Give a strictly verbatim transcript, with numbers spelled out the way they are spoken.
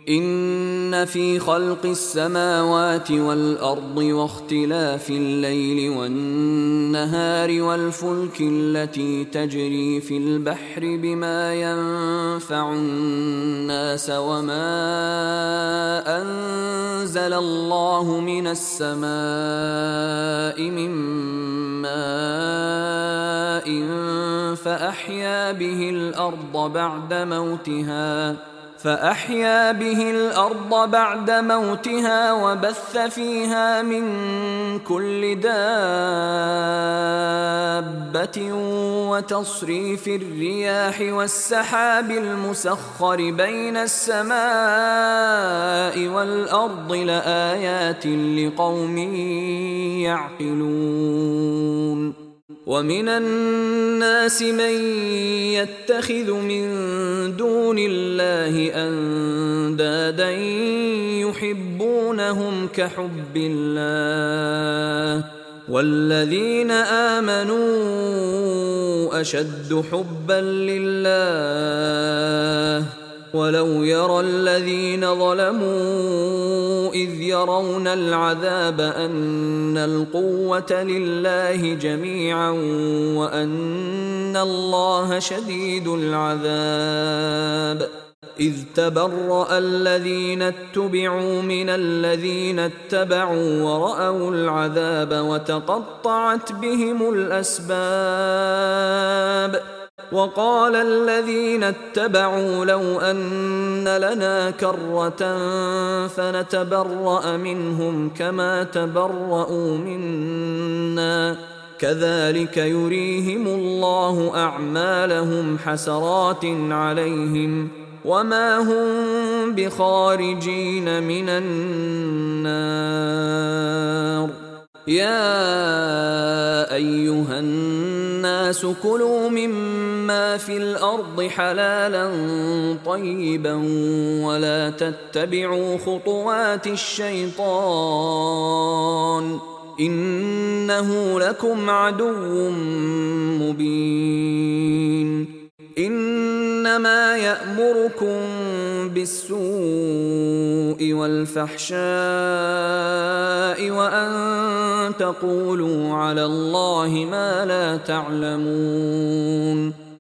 إن في خلق السماوات والأرض واختلاف الليل والنهار والفلك التي تجري في البحر بما ينفع الناس وما أنزل الله من السماء من ماء فأحيا به الأرض بعد موتها فأحيا به الأرض بعد موتها وبث فيها من كل دابة وتصريف الرياح والسحاب المسخر بين السماء والأرض لآيات لقوم يعقلون. ومن الناس من يتخذ من دون الله أندادا يحبونهم كحب الله والذين آمنوا أشد حبا لله ولو يرى الذين ظلموا إذ يرون العذاب أن القوة لله جميعا وأن الله شديد العذاب إذ تبرأ الذين اتبعوا من الذين اتبعوا ورأوا العذاب وتقطعت بهم الأسباب وقال الذين اتبعوا لو أن لنا كرة فنتبرأ منهم كما تبرأوا منا كذلك يريهم الله أعمالهم حسرات عليهم وما هم بخارجين من النار. يا أيها الناس كلوا مما في الأرض حلالا طيبا ولا تتبعوا خطوات الشيطان إنه لكم عدو مبين. إنما يأمركم بالسوء والفحشاء وأن تقولوا على الله ما لا تعلمون.